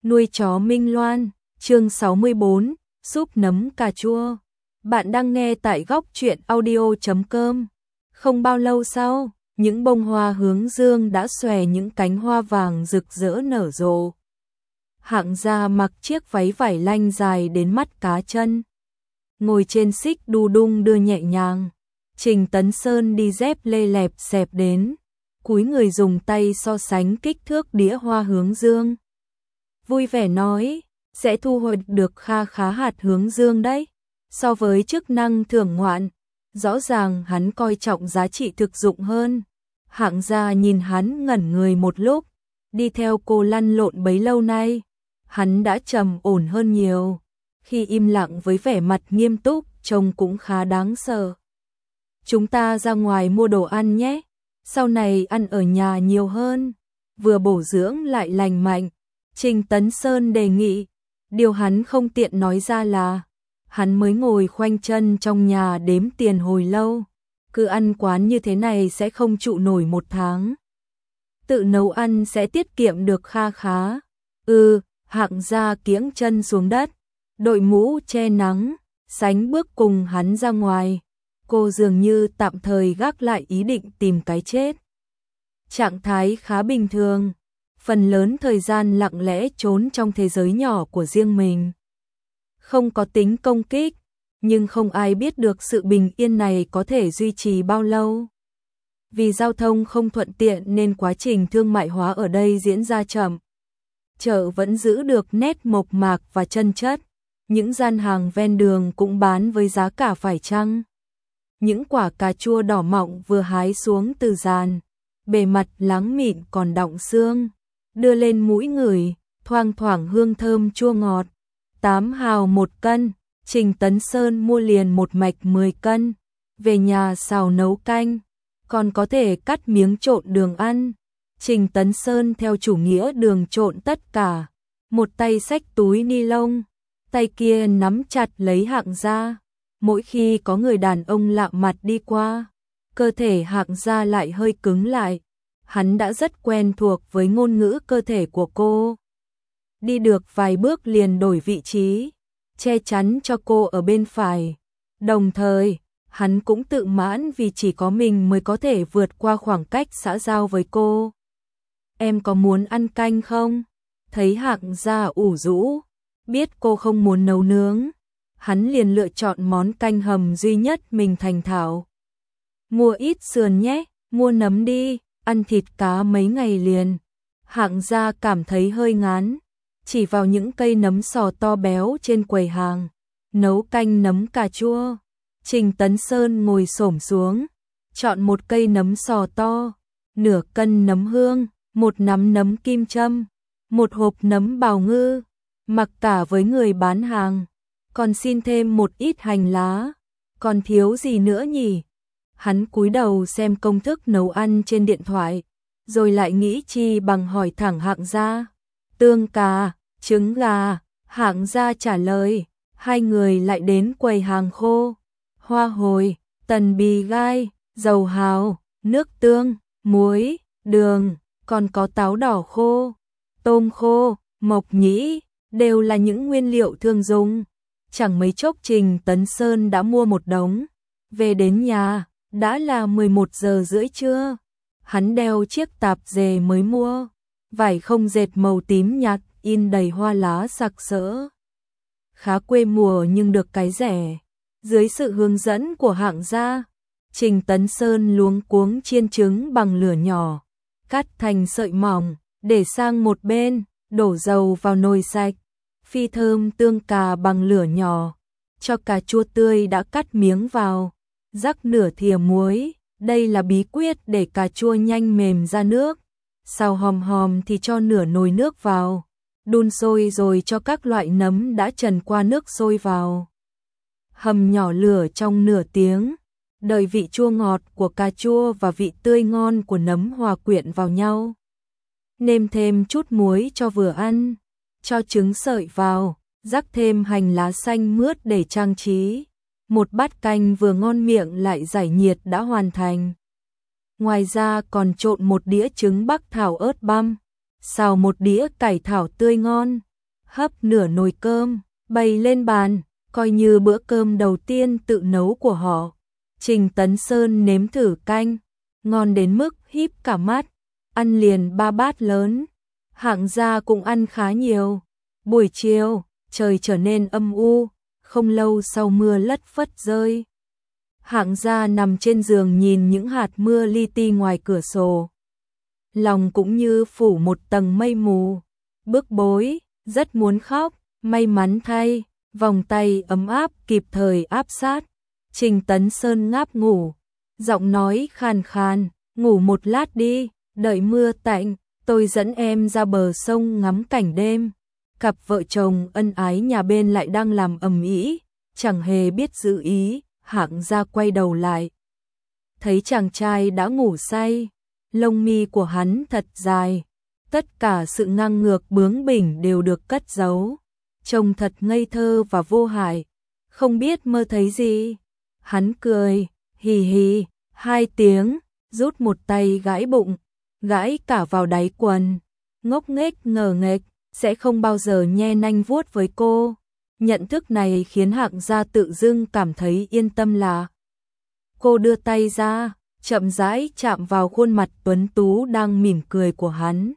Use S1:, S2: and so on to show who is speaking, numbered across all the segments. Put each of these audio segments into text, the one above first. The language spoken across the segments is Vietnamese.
S1: Nuôi chó Minh Loan, chương 64, súp nấm cà chua. Bạn đang nghe tại góc truyện audio.com. Không bao lâu sau, những bông hoa hướng dương đã xòe những cánh hoa vàng rực rỡ nở rộ. Hạng Gia mặc chiếc váy vải lanh dài đến mắt cá chân, ngồi trên xích đu đung đưa nhẹ nhàng. Trình Tấn Sơn đi dép lê lẹp xẹp đến, cúi người dùng tay so sánh kích thước đĩa hoa hướng dương. Vui vẻ nói, sẽ thu hoạch được kha khá hạt hướng dương đấy. So với chức năng thưởng ngoạn, rõ ràng hắn coi trọng giá trị thực dụng hơn. Hạng Gia nhìn hắn ngẩn người một lúc, đi theo cô lăn lộn bấy lâu nay, hắn đã trầm ổn hơn nhiều. Khi im lặng với vẻ mặt nghiêm túc, trông cũng khá đáng sợ. Chúng ta ra ngoài mua đồ ăn nhé, sau này ăn ở nhà nhiều hơn, vừa bổ dưỡng lại lành mạnh. Trình Tấn Sơn đề nghị, điều hắn không tiện nói ra là, hắn mới ngồi khoanh chân trong nhà đếm tiền hồi lâu, cứ ăn quán như thế này sẽ không trụ nổi một tháng. Tự nấu ăn sẽ tiết kiệm được kha khá. Hạng Gia kiễng chân xuống đất, đội mũ che nắng, sánh bước cùng hắn ra ngoài. Cô dường như tạm thời gác lại ý định tìm cái chết. Trạng thái khá bình thường, phần lớn thời gian lặng lẽ trốn trong thế giới nhỏ của riêng mình. Không có tính công kích, nhưng không ai biết được sự bình yên này có thể duy trì bao lâu. Vì giao thông không thuận tiện nên quá trình thương mại hóa ở đây diễn ra chậm. Chợ vẫn giữ được nét mộc mạc và chân chất, những gian hàng ven đường cũng bán với giá cả phải chăng. Những quả cà chua đỏ mọng vừa hái xuống từ giàn, bề mặt láng mịn còn đọng xương, đưa lên mũi ngửi, thoang thoảng hương thơm chua ngọt. 8 hào 1 cân, Trình Tấn Sơn mua liền một mạch 10 cân, về nhà xào nấu canh, còn có thể cắt miếng trộn đường ăn. Trình Tấn Sơn theo chủ nghĩa đường trộn tất cả, một tay xách túi ni lông, tay kia nắm chặt lấy Hạng Gia. Mỗi khi có người đàn ông lạ mặt đi qua, cơ thể Hạng Gia lại hơi cứng lại. Hắn đã rất quen thuộc với ngôn ngữ cơ thể của cô. Đi được vài bước liền đổi vị trí, che chắn cho cô ở bên phải. Đồng thời, hắn cũng tự mãn vì chỉ có mình mới có thể vượt qua khoảng cách xã giao với cô. Em có muốn ăn canh không? Thấy Hạng Gia ủ rũ, biết cô không muốn nấu nướng, hắn liền lựa chọn món canh hầm duy nhất mình thành thạo. Mua ít sườn nhé, mua nấm đi, ăn thịt cá mấy ngày liền. Hạng Gia cảm thấy hơi ngán, chỉ vào những cây nấm sò to béo trên quầy hàng. Nấu canh nấm cà chua. Trình Tấn Sơn ngồi xổm xuống, chọn một cây nấm sò to, nửa cân nấm hương, một nắm nấm kim châm, một hộp nấm bào ngư, mặc cả với người bán hàng. Còn xin thêm một ít hành lá, còn thiếu gì nữa nhỉ? Hắn cúi đầu xem công thức nấu ăn trên điện thoại, rồi lại nghĩ chi bằng hỏi thẳng Hạng Gia. Tương cà, trứng gà. Hạng Gia trả lời. Hai người lại đến quầy hàng khô, hoa hồi, tần bì gai, dầu hào, nước tương, muối, đường, còn có táo đỏ khô, tôm khô, mộc nhĩ, đều là những nguyên liệu thường dùng. Chẳng mấy chốc Trình Tấn Sơn đã mua một đống. Về đến nhà, đã là 11 giờ rưỡi trưa. Hắn đeo chiếc tạp dề mới mua, vải không dệt màu tím nhạt, in đầy hoa lá sặc sỡ. Khá quê mùa nhưng được cái rẻ. Dưới sự hướng dẫn của Hạng Gia, Trình Tấn Sơn luống cuống chiên trứng bằng lửa nhỏ, cắt thành sợi mỏng, để sang một bên, đổ dầu vào nồi sạch. Phi thơm tương cà bằng lửa nhỏ, cho cà chua tươi đã cắt miếng vào, rắc nửa thìa muối, đây là bí quyết để cà chua nhanh mềm ra nước. Xào hòm hòm thì cho nửa nồi nước vào, đun sôi rồi cho các loại nấm đã trần qua nước sôi vào. Hầm nhỏ lửa trong nửa tiếng, đợi vị chua ngọt của cà chua và vị tươi ngon của nấm hòa quyện vào nhau. Nêm thêm chút muối cho vừa ăn. Cho trứng sợi vào, rắc thêm hành lá xanh mướt để trang trí. Một bát canh vừa ngon miệng lại giải nhiệt đã hoàn thành. Ngoài ra còn trộn một đĩa trứng bắc thảo ớt băm, xào một đĩa cải thảo tươi ngon, hấp nửa nồi cơm, bày lên bàn, coi như bữa cơm đầu tiên tự nấu của họ. Trình Tấn Sơn nếm thử canh, ngon đến mức híp cả mắt, ăn liền 3 bát lớn. Hạng Gia cũng ăn khá nhiều. Buổi chiều, trời trở nên âm u, không lâu sau mưa lất phất rơi. Hạng Gia nằm trên giường nhìn những hạt mưa li ti ngoài cửa sổ. Lòng cũng như phủ một tầng mây mù, bức bối, rất muốn khóc, may mắn thay, vòng tay ấm áp kịp thời áp sát. Trình Tấn Sơn ngáp ngủ, giọng nói khàn khàn, ngủ một lát đi, đợi mưa tạnh, tôi dẫn em ra bờ sông ngắm cảnh đêm. Cặp vợ chồng ân ái nhà bên lại đang làm ầm ĩ, chẳng hề biết giữ ý. Hạng Gia quay đầu lại, thấy chàng trai đã ngủ say, lông mi của hắn thật dài, tất cả sự ngang ngược bướng bỉnh đều được cất giấu, trông thật ngây thơ và vô hại, không biết mơ thấy gì. Hắn cười, hì hì, 2 tiếng, rút một tay gãi bụng, gãi cả vào đáy quần, ngốc nghếch ngờ nghệch, sẽ không bao giờ nhe nanh vuốt với cô. Nhận thức này khiến Hạng Gia tự dưng cảm thấy yên tâm là. Cô đưa tay ra, chậm rãi chạm vào khuôn mặt tuấn tú đang mỉm cười của hắn.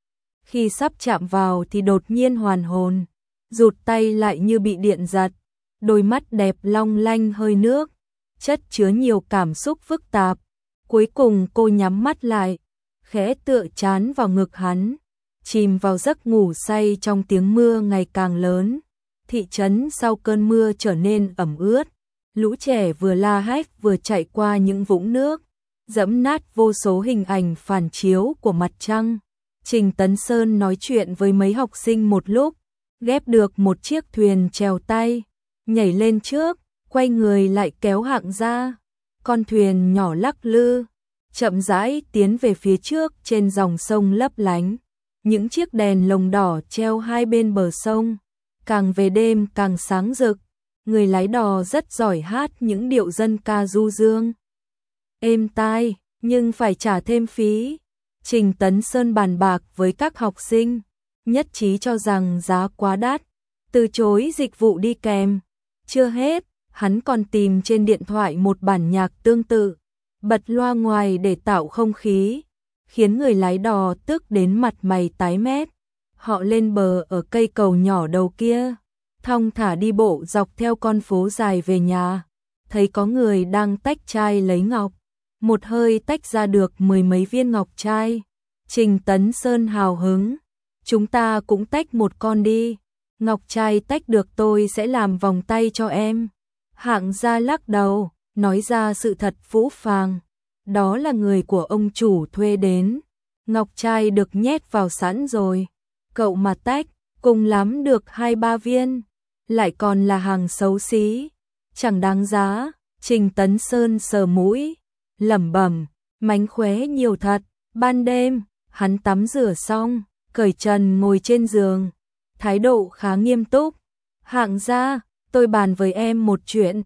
S1: Khi sắp chạm vào thì đột nhiên hoàn hồn, rụt tay lại như bị điện giật, đôi mắt đẹp long lanh hơi nước, chất chứa nhiều cảm xúc phức tạp. Cuối cùng cô nhắm mắt lại, khẽ tựa trán vào ngực hắn, chìm vào giấc ngủ say trong tiếng mưa ngày càng lớn. Thị trấn sau cơn mưa trở nên ẩm ướt, lũ trẻ vừa la hét vừa chạy qua những vũng nước, dẫm nát vô số hình ảnh phản chiếu của mặt trăng. Trình Tấn Sơn nói chuyện với mấy học sinh một lúc, ghép được một chiếc thuyền chèo tay, nhảy lên trước, quay người lại kéo Hạng Gia. Con thuyền nhỏ lắc lư, chậm rãi tiến về phía trước trên dòng sông lấp lánh. Những chiếc đèn lồng đỏ treo hai bên bờ sông, càng về đêm càng sáng rực. Người lái đò rất giỏi hát những điệu dân ca du dương, êm tai, nhưng phải trả thêm phí. Trình Tấn Sơn bàn bạc với các học sinh, nhất trí cho rằng giá quá đắt, từ chối dịch vụ đi kèm. Chưa hết, hắn còn tìm trên điện thoại một bản nhạc tương tự, bật loa ngoài để tạo không khí, khiến người lái đò tức đến mặt mày tái mét. Họ lên bờ ở cây cầu nhỏ đầu kia, thong thả đi bộ dọc theo con phố dài về nhà, thấy có người đang tách chai lấy ngọc, một hơi tách ra được 10 mấy viên ngọc trai. Trình Tấn Sơn hào hứng, chúng ta cũng tách một con đi, ngọc trai tách được tôi sẽ làm vòng tay cho em. Hạng Gia lắc đầu, nói ra sự thật phũ phàng, đó là người của ông chủ thuê đến, ngọc trai được nhét vào sẵn rồi, cậu mà tách, cùng lắm được 2-3 viên, lại còn là hàng xấu xí, chẳng đáng giá. Trình Tấn Sơn sờ mũi, lẩm bẩm, mánh khóe nhiều thật. Ban đêm, hắn tắm rửa xong, cởi trần ngồi trên giường, thái độ khá nghiêm túc. Hạng Gia, tôi bàn với em một chuyện.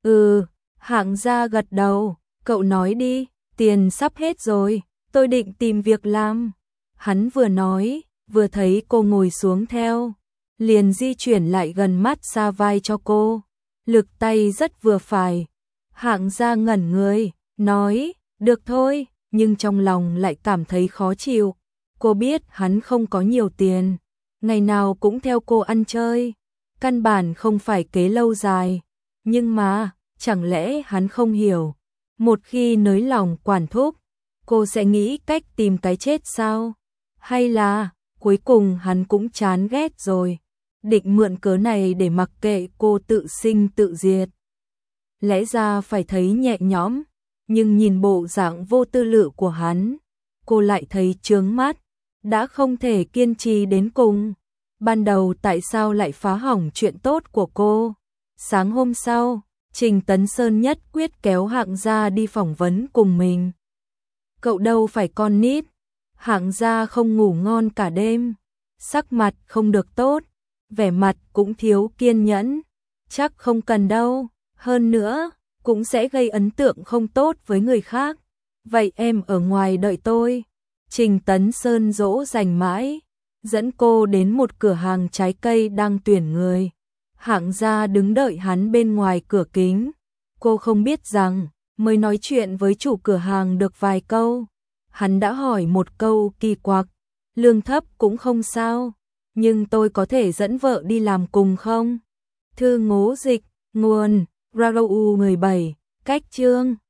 S1: Hạng Gia gật đầu, cậu nói đi, tiền sắp hết rồi, tôi định tìm việc làm. Hắn vừa nói, vừa thấy cô ngồi xuống theo, liền di chuyển lại gần mát xa vai cho cô, lực tay rất vừa phải. Hạng Gia ngẩn người, nói, được thôi, nhưng trong lòng lại cảm thấy khó chịu. Cô biết hắn không có nhiều tiền, ngày nào cũng theo cô ăn chơi, căn bản không phải kế lâu dài. Nhưng mà, chẳng lẽ hắn không hiểu, một khi nới lòng quản thúc, cô sẽ nghĩ cách tìm cái chết sao? Hay là, cuối cùng hắn cũng chán ghét rồi, định mượn cớ này để mặc kệ cô tự sinh tự diệt? Lẽ ra phải thấy nhẹ nhõm, nhưng nhìn bộ dạng vô tư lự của hắn, cô lại thấy chướng mắt, đã không thể kiên trì đến cùng. Ban đầu tại sao lại phá hỏng chuyện tốt của cô? Sáng hôm sau, Trình Tấn Sơn nhất quyết kéo Hạng Gia đi phỏng vấn cùng mình. Cậu đâu phải con nít. Hạng Gia không ngủ ngon cả đêm, sắc mặt không được tốt, vẻ mặt cũng thiếu kiên nhẫn. Chắc không cần đâu, hơn nữa, cũng sẽ gây ấn tượng không tốt với người khác. Vậy em ở ngoài đợi tôi. Trình Tấn Sơn dỗ dành mãi, dẫn cô đến một cửa hàng trái cây đang tuyển người. Hạng gia đứng đợi hắn bên ngoài cửa kính. Cô không biết rằng, mới nói chuyện với chủ cửa hàng được vài câu. Hắn đã hỏi một câu kỳ quặc, lương thấp cũng không sao, nhưng tôi có thể dẫn vợ đi làm cùng không? Thư ngố dịch, nguồn, RADOU 17, cách chương